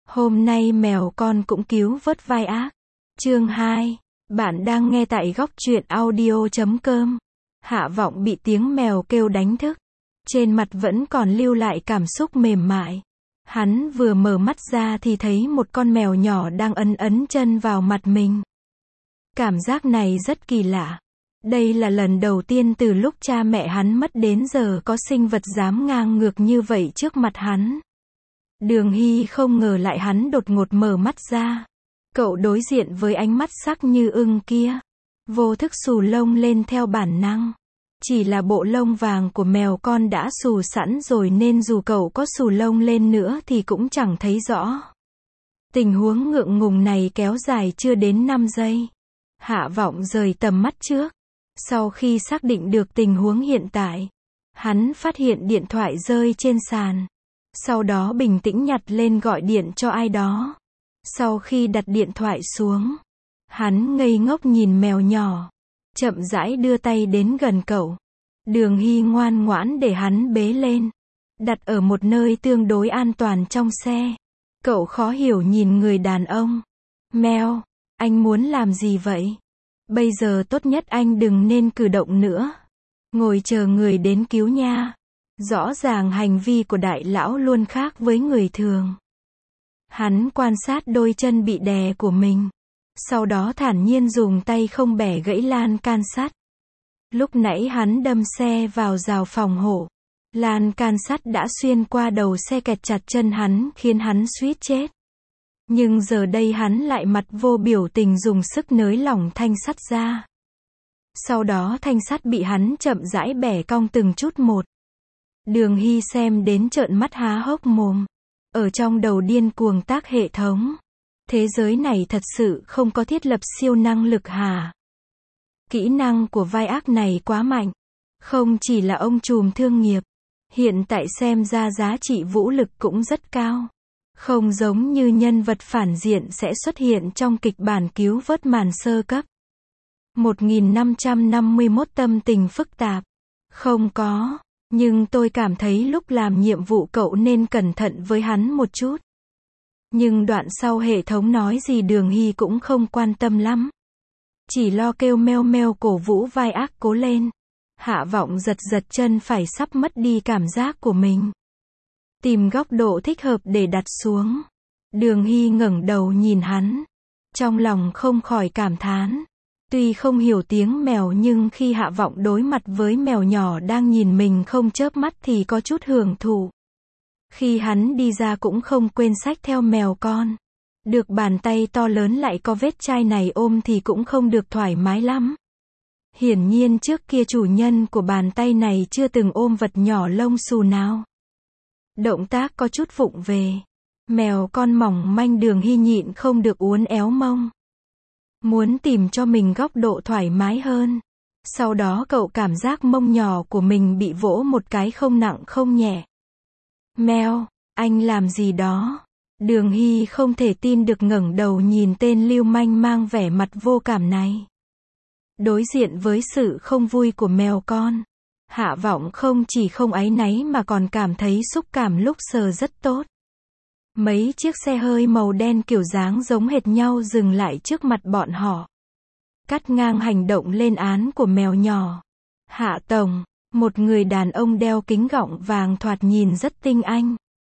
Hôm nay mèo con cũng cứu vớt vai ác. Chương 2. Bạn đang nghe tại góc truyện audio.com. Hạ Vọng bị tiếng mèo kêu đánh thức. Trên mặt vẫn còn lưu lại cảm xúc mềm mại. Hắn vừa mở mắt ra thì thấy một con mèo nhỏ đang ấn chân vào mặt mình. Cảm giác này rất kỳ lạ. Đây là lần đầu tiên từ lúc cha mẹ hắn mất đến giờ có sinh vật dám ngang ngược như vậy trước mặt hắn. Đường Hy không ngờ lại hắn đột ngột mở mắt ra. Cậu đối diện với ánh mắt sắc như ưng kia. Vô thức xù lông lên theo bản năng. Chỉ là bộ lông vàng của mèo con đã xù sẵn rồi nên dù cậu có xù lông lên nữa thì cũng chẳng thấy rõ. Tình huống ngượng ngùng này kéo dài chưa đến 5 giây. Hạ Vọng rời tầm mắt trước. Sau khi xác định được tình huống hiện tại, hắn phát hiện điện thoại rơi trên sàn. Sau đó bình tĩnh nhặt lên gọi điện cho ai đó. Sau khi đặt điện thoại xuống, hắn ngây ngốc nhìn mèo nhỏ, chậm rãi đưa tay đến gần cậu. Đường Hy ngoan ngoãn để hắn bế lên, đặt ở một nơi tương đối an toàn trong xe. Cậu khó hiểu nhìn người đàn ông. Mèo, anh muốn làm gì vậy? Bây giờ tốt nhất anh đừng nên cử động nữa. Ngồi chờ người đến cứu nha. Rõ ràng hành vi của đại lão luôn khác với người thường. Hắn quan sát đôi chân bị đè của mình. Sau đó thản nhiên dùng tay không bẻ gãy lan can sắt. Lúc nãy hắn đâm xe vào rào phòng hộ. Lan can sắt đã xuyên qua đầu xe kẹt chặt chân hắn khiến hắn suýt chết. Nhưng giờ đây hắn lại mặt vô biểu tình dùng sức nới lỏng thanh sắt ra. Sau đó thanh sắt bị hắn chậm rãi bẻ cong từng chút một. Đường Hy xem đến trợn mắt há hốc mồm. Ở trong đầu điên cuồng tác hệ thống. Thế giới này thật sự không có thiết lập siêu năng lực hả? Kỹ năng của vai ác này quá mạnh. Không chỉ là ông trùm thương nghiệp. Hiện tại xem ra giá trị vũ lực cũng rất cao. Không giống như nhân vật phản diện sẽ xuất hiện trong kịch bản cứu vớt màn sơ cấp. 1551 tâm tình phức tạp. Không có. Nhưng tôi cảm thấy lúc làm nhiệm vụ cậu nên cẩn thận với hắn một chút. Nhưng đoạn sau hệ thống nói gì Đường Hy cũng không quan tâm lắm. Chỉ lo kêu meo meo cổ vũ vai ác cố lên. Hạ Vọng giật chân phải sắp mất đi cảm giác của mình. Tìm góc độ thích hợp để đặt xuống. Đường Hy ngẩng đầu nhìn hắn. Trong lòng không khỏi cảm thán. Tuy không hiểu tiếng mèo nhưng khi Hạ Vọng đối mặt với mèo nhỏ đang nhìn mình không chớp mắt thì có chút hưởng thụ. Khi hắn đi ra cũng không quên xách theo mèo con. Được bàn tay to lớn lại có vết chai này ôm thì cũng không được thoải mái lắm. Hiển nhiên trước kia chủ nhân của bàn tay này chưa từng ôm vật nhỏ lông xù nào. Động tác có chút vụng về. Mèo con mỏng manh Đường Hy nhịn không được uốn éo mông. Muốn tìm cho mình góc độ thoải mái hơn. Sau đó cậu cảm giác mông nhỏ của mình bị vỗ một cái không nặng không nhẹ. Mèo, anh làm gì đó? Đường Hy không thể tin được ngẩng đầu nhìn tên lưu manh mang vẻ mặt vô cảm này. Đối diện với sự không vui của mèo con, Hạ Vọng không chỉ không áy náy mà còn cảm thấy xúc cảm lúc sờ rất tốt. Mấy chiếc xe hơi màu đen kiểu dáng giống hệt nhau dừng lại trước mặt bọn họ. Cắt ngang hành động lên án của mèo nhỏ. Hạ Tổng, một người đàn ông đeo kính gọng vàng thoạt nhìn rất tinh anh.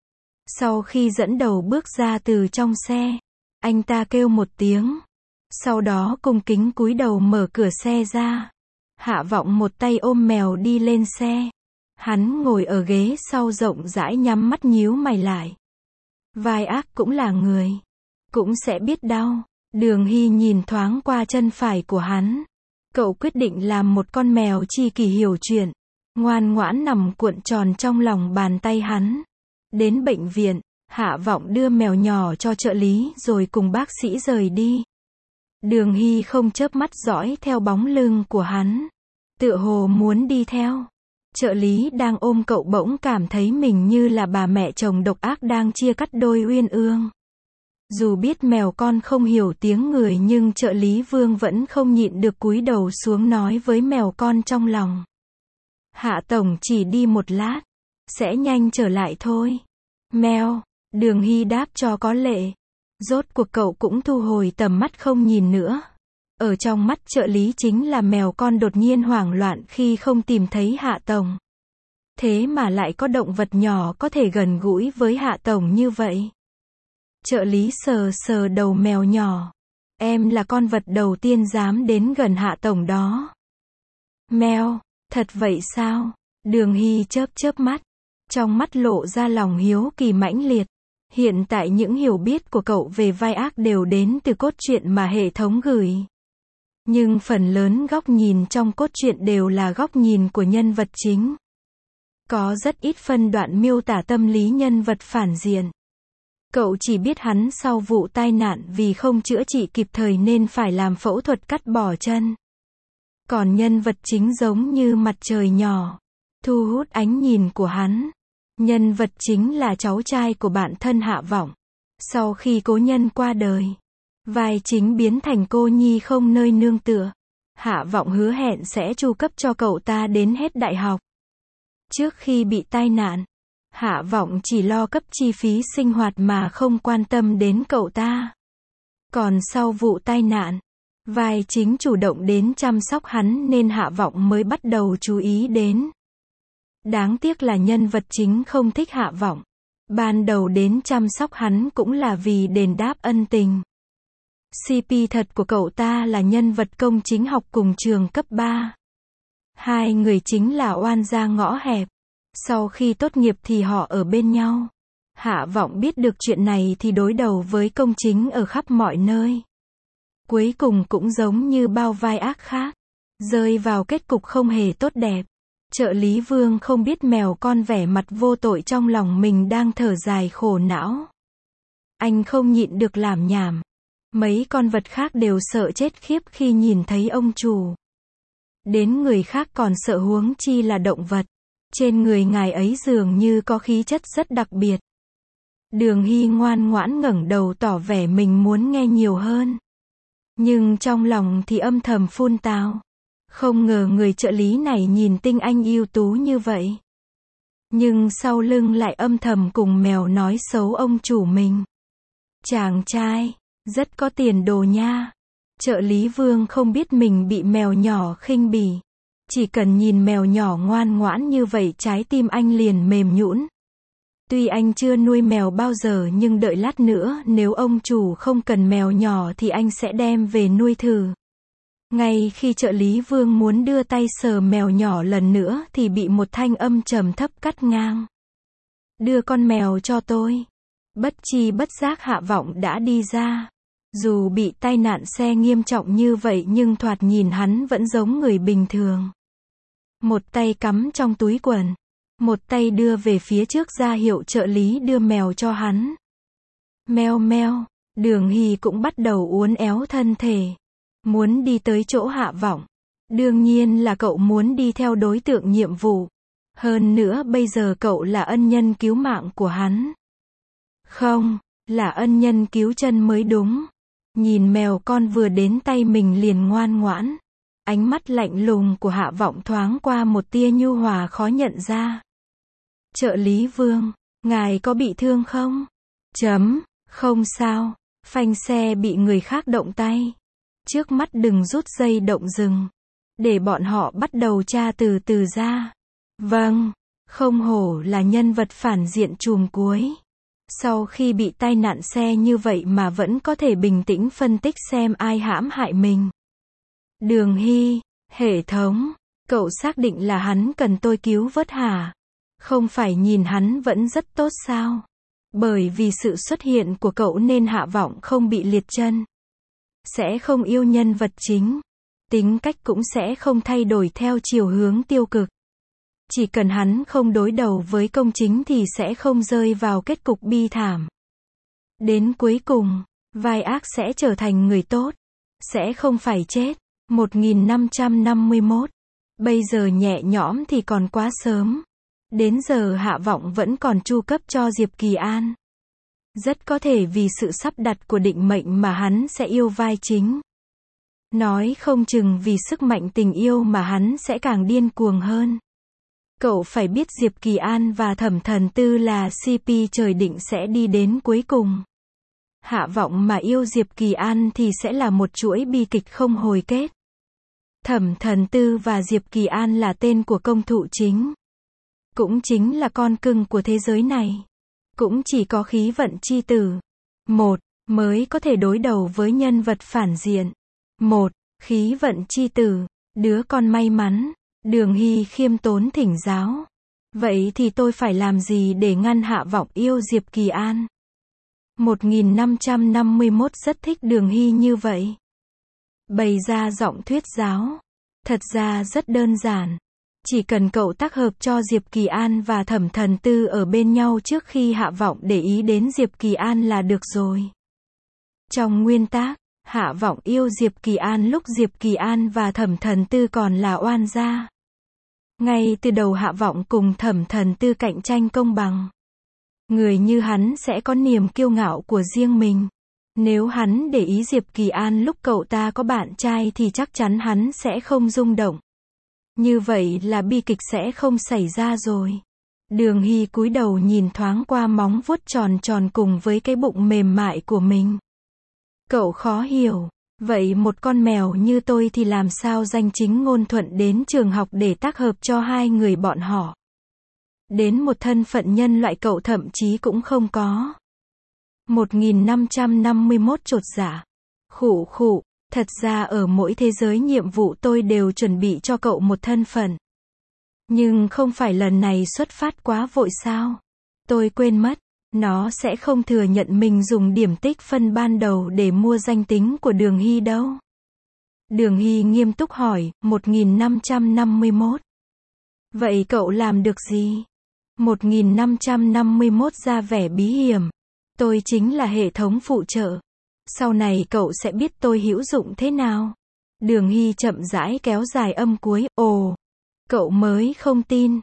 Sau khi dẫn đầu bước ra từ trong xe, anh ta kêu một tiếng. Sau đó cung kính cúi đầu mở cửa xe ra. Hạ Vọng một tay ôm mèo đi lên xe. Hắn ngồi ở ghế sau rộng rãi nhắm mắt nhíu mày lại. Vai ác cũng là người. Cũng sẽ biết đau. Đường Hy nhìn thoáng qua chân phải của hắn. Cậu quyết định làm một con mèo chi kỷ hiểu chuyện. Ngoan ngoãn nằm cuộn tròn trong lòng bàn tay hắn. Đến bệnh viện, Hạ Vọng đưa mèo nhỏ cho trợ lý rồi cùng bác sĩ rời đi. Đường Hy không chớp mắt dõi theo bóng lưng của hắn. Tựa hồ muốn đi theo. Trợ lý đang ôm cậu bỗng cảm thấy mình như là bà mẹ chồng độc ác đang chia cắt đôi uyên ương. Dù biết mèo con không hiểu tiếng người nhưng trợ lý Vương vẫn không nhịn được cúi đầu xuống nói với mèo con trong lòng. Hạ Tổng chỉ đi một lát. Sẽ nhanh trở lại thôi. Mèo, Đường Hy đáp cho có lệ. Rốt cuộc cậu cũng thu hồi tầm mắt không nhìn nữa. Ở trong mắt trợ lý chính là mèo con đột nhiên hoảng loạn khi không tìm thấy Hạ Tổng. Thế mà lại có động vật nhỏ có thể gần gũi với Hạ Tổng như vậy. Trợ lý sờ sờ đầu mèo nhỏ. Em là con vật đầu tiên dám đến gần Hạ Tổng đó. Mèo, thật vậy sao? Đường Hy chớp chớp mắt. Trong mắt lộ ra lòng hiếu kỳ mãnh liệt. Hiện tại những hiểu biết của cậu về vai ác đều đến từ cốt truyện mà hệ thống gửi. Nhưng phần lớn góc nhìn trong cốt truyện đều là góc nhìn của nhân vật chính. Có rất ít phân đoạn miêu tả tâm lý nhân vật phản diện. Cậu chỉ biết hắn sau vụ tai nạn vì không chữa trị kịp thời nên phải làm phẫu thuật cắt bỏ chân. Còn nhân vật chính giống như mặt trời nhỏ, thu hút ánh nhìn của hắn. Nhân vật chính là cháu trai của bạn thân Hạ Vọng. Sau khi cố nhân qua đời, vai chính biến thành cô nhi không nơi nương tựa. Hạ Vọng hứa hẹn sẽ chu cấp cho cậu ta đến hết đại học. Trước khi bị tai nạn, Hạ Vọng chỉ lo cấp chi phí sinh hoạt mà không quan tâm đến cậu ta. Còn sau vụ tai nạn, vai chính chủ động đến chăm sóc hắn nên Hạ Vọng mới bắt đầu chú ý đến. Đáng tiếc là nhân vật chính không thích Hạ Vọng. Ban đầu đến chăm sóc hắn cũng là vì đền đáp ân tình. CP thật của cậu ta là nhân vật công chính học cùng trường cấp 3. Hai người chính là oan gia ngõ hẹp. Sau khi tốt nghiệp thì họ ở bên nhau. Hạ Vọng biết được chuyện này thì đối đầu với công chính ở khắp mọi nơi. Cuối cùng cũng giống như bao vai ác khác, rơi vào kết cục không hề tốt đẹp. Trợ lý Vương không biết mèo con vẻ mặt vô tội trong lòng mình đang thở dài khổ não. Anh không nhịn được làm nhảm. Mấy con vật khác đều sợ chết khiếp khi nhìn thấy ông chủ. Đến người khác còn sợ huống chi là động vật. Trên người ngài ấy dường như có khí chất rất đặc biệt. Đường Hy ngoan ngoãn ngẩng đầu tỏ vẻ mình muốn nghe nhiều hơn. Nhưng trong lòng thì âm thầm phun tào. Không ngờ người trợ lý này nhìn tinh anh ưu tú như vậy. Nhưng sau lưng lại âm thầm cùng mèo nói xấu ông chủ mình. Chàng trai, rất có tiền đồ nha. Trợ lý Vương không biết mình bị mèo nhỏ khinh bỉ. Chỉ cần nhìn mèo nhỏ ngoan ngoãn như vậy trái tim anh liền mềm nhũn. Tuy anh chưa nuôi mèo bao giờ nhưng đợi lát nữa nếu ông chủ không cần mèo nhỏ thì anh sẽ đem về nuôi thử. Ngay khi trợ lý Vương muốn đưa tay sờ mèo nhỏ lần nữa thì bị một thanh âm trầm thấp cắt ngang. Đưa con mèo cho tôi. Bất chi bất giác Hạ Vọng đã đi ra. Dù bị tai nạn xe nghiêm trọng như vậy nhưng thoạt nhìn hắn vẫn giống người bình thường. Một tay cắm trong túi quần. Một tay đưa về phía trước ra hiệu trợ lý đưa mèo cho hắn. Meo meo, Đường Hy cũng bắt đầu uốn éo thân thể. Muốn đi tới chỗ Hạ Vọng. Đương nhiên là cậu muốn đi theo đối tượng nhiệm vụ. Hơn nữa bây giờ cậu là ân nhân cứu mạng của hắn. Không, là ân nhân cứu chân mới đúng. Nhìn mèo con vừa đến tay mình liền ngoan ngoãn. Ánh mắt lạnh lùng của Hạ Vọng thoáng qua một tia nhu hòa khó nhận ra. Trợ lý Vương, ngài có bị thương không? Không sao, phanh xe bị người khác động tay. Trước mắt đừng rút dây động dừng. Để bọn họ bắt đầu tra từ từ ra. Vâng, không hổ là nhân vật phản diện chùm cuối. Sau khi bị tai nạn xe như vậy mà vẫn có thể bình tĩnh phân tích xem ai hãm hại mình. Đường Hy, hệ thống, cậu xác định là hắn cần tôi cứu vớt hả? Không phải nhìn hắn vẫn rất tốt sao? Bởi vì sự xuất hiện của cậu nên Hạ Vọng không bị liệt chân. Sẽ không yêu nhân vật chính. Tính cách cũng sẽ không thay đổi theo chiều hướng tiêu cực. Chỉ cần hắn không đối đầu với công chính thì sẽ không rơi vào kết cục bi thảm. Đến cuối cùng, vai ác sẽ trở thành người tốt. Sẽ không phải chết. 1551. Bây giờ nhẹ nhõm thì còn quá sớm. Đến giờ Hạ Vọng vẫn còn chu cấp cho Diệp Kỳ An. Rất có thể vì sự sắp đặt của định mệnh mà hắn sẽ yêu vai chính. Nói không chừng vì sức mạnh tình yêu mà hắn sẽ càng điên cuồng hơn. Cậu phải biết Diệp Kỳ An và Thẩm Thần Tư là CP trời định sẽ đi đến cuối cùng. Hạ Vọng mà yêu Diệp Kỳ An thì sẽ là một chuỗi bi kịch không hồi kết. Thẩm Thần Tư và Diệp Kỳ An là tên của công thụ chính. Cũng chính là con cưng của thế giới này. Cũng chỉ có khí vận chi tử. Một, mới có thể đối đầu với nhân vật phản diện. Một, khí vận chi tử, đứa con may mắn. Đường Hy khiêm tốn thỉnh giáo. Vậy thì tôi phải làm gì để ngăn Hạ Vọng yêu Diệp Kỳ An? 1551 rất thích Đường Hy như vậy. Bày ra giọng thuyết giáo. Thật ra rất đơn giản. Chỉ cần cậu tác hợp cho Diệp Kỳ An và Thẩm Thần Tư ở bên nhau trước khi Hạ Vọng để ý đến Diệp Kỳ An là được rồi. Trong nguyên tắc, Hạ Vọng yêu Diệp Kỳ An lúc Diệp Kỳ An và Thẩm Thần Tư còn là oan gia. Ngay từ đầu Hạ Vọng cùng Thẩm Thần Tư cạnh tranh công bằng. Người như hắn sẽ có niềm kiêu ngạo của riêng mình. Nếu hắn để ý Diệp Kỳ An lúc cậu ta có bạn trai thì chắc chắn hắn sẽ không rung động. Như vậy là bi kịch sẽ không xảy ra rồi. Đường Hy cúi đầu nhìn thoáng qua móng vuốt tròn tròn cùng với cái bụng mềm mại của mình. Cậu khó hiểu. Vậy một con mèo như tôi thì làm sao danh chính ngôn thuận đến trường học để tác hợp cho hai người bọn họ? Đến một thân phận nhân loại cậu thậm chí cũng không có. 1551 chột dạ. Khụ khụ, thật ra ở mỗi thế giới nhiệm vụ tôi đều chuẩn bị cho cậu một thân phận. Nhưng không phải lần này xuất phát quá vội sao? Tôi quên mất, nó sẽ không thừa nhận mình dùng điểm tích phân ban đầu để mua danh tính của Đường Hy đâu. Đường Hy nghiêm túc hỏi, 1551. Vậy cậu làm được gì? 1551 ra vẻ bí hiểm. Tôi chính là hệ thống phụ trợ. Sau này cậu sẽ biết tôi hữu dụng thế nào. Đường Hy chậm rãi kéo dài âm cuối, ồ. Cậu mới không tin.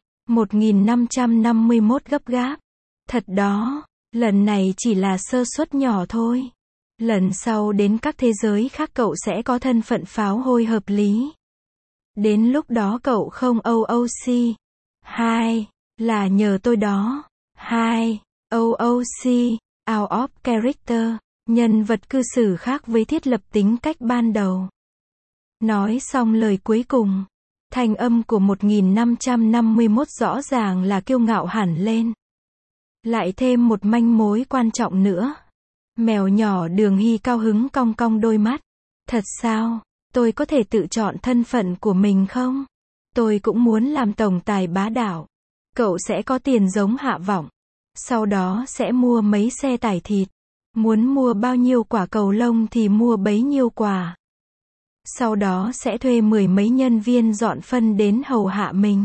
1551 gấp gáp. Thật đó, lần này chỉ là sơ suất nhỏ thôi. Lần sau đến các thế giới khác cậu sẽ có thân phận pháo hôi hợp lý. Đến lúc đó cậu không OOC. 2. Là nhờ tôi đó. 2. OOC. Out of character. Nhân vật cư xử khác với thiết lập tính cách ban đầu. Nói xong lời cuối cùng. Thanh âm của 1551 rõ ràng là kiêu ngạo hẳn lên. Lại thêm một manh mối quan trọng nữa. Mèo nhỏ Đường Hy cao hứng cong cong đôi mắt. Thật sao? Tôi có thể tự chọn thân phận của mình không? Tôi cũng muốn làm tổng tài bá đạo. Cậu sẽ có tiền giống Hạ Vọng. Sau đó sẽ mua mấy xe tải thịt. Muốn mua bao nhiêu quả cầu lông thì mua bấy nhiêu quả. Sau đó sẽ thuê 10 mấy nhân viên dọn phân đến hầu hạ mình.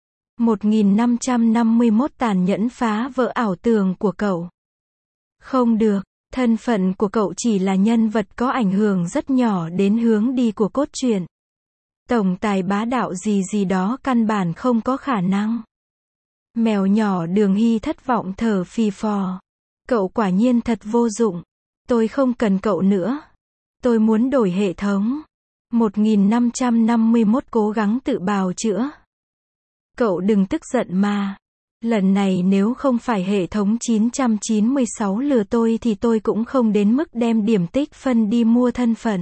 1551 tàn nhẫn phá vỡ ảo tưởng của cậu. Không được, thân phận của cậu chỉ là nhân vật có ảnh hưởng rất nhỏ đến hướng đi của cốt truyện. Tổng tài bá đạo gì gì đó căn bản không có khả năng. Mèo nhỏ Đường Hy thất vọng thở phì phò. Cậu quả nhiên thật vô dụng. Tôi không cần cậu nữa. Tôi muốn đổi hệ thống. 1551 cố gắng tự bào chữa. Cậu đừng tức giận mà. Lần này nếu không phải hệ thống 996 lừa tôi thì tôi cũng không đến mức đem điểm tích phân đi mua thân phận.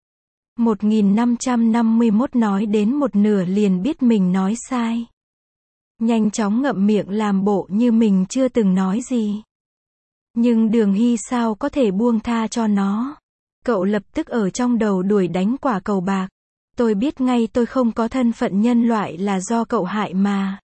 1551 nói đến một nửa liền biết mình nói sai. Nhanh chóng ngậm miệng làm bộ như mình chưa từng nói gì. Nhưng Đường Hy sao có thể buông tha cho nó. Cậu lập tức ở trong đầu đuổi đánh quả cầu bạc. Tôi biết ngay tôi không có thân phận nhân loại là do cậu hại mà.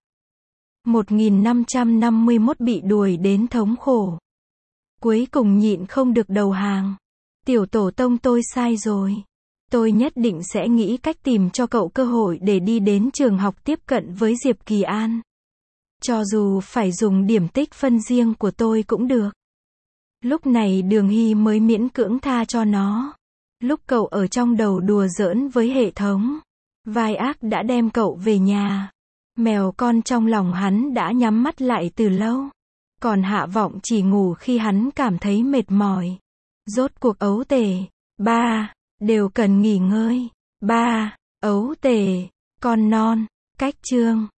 1551 bị đuổi đến thống khổ. Cuối cùng nhịn không được đầu hàng. Tiểu tổ tông tôi sai rồi. Tôi nhất định sẽ nghĩ cách tìm cho cậu cơ hội để đi đến trường học tiếp cận với Diệp Kỳ An. Cho dù phải dùng điểm tích phân riêng của tôi cũng được. Lúc này Đường Hy mới miễn cưỡng tha cho nó. Lúc cậu ở trong đầu đùa giỡn với hệ thống, vai ác đã đem cậu về nhà. Mèo con trong lòng hắn đã nhắm mắt lại từ lâu. Còn Hạ Vọng chỉ ngủ khi hắn cảm thấy mệt mỏi. Rốt cuộc ấu tể, ba, đều cần nghỉ ngơi. Ba, ấu tể, con non, cách chương.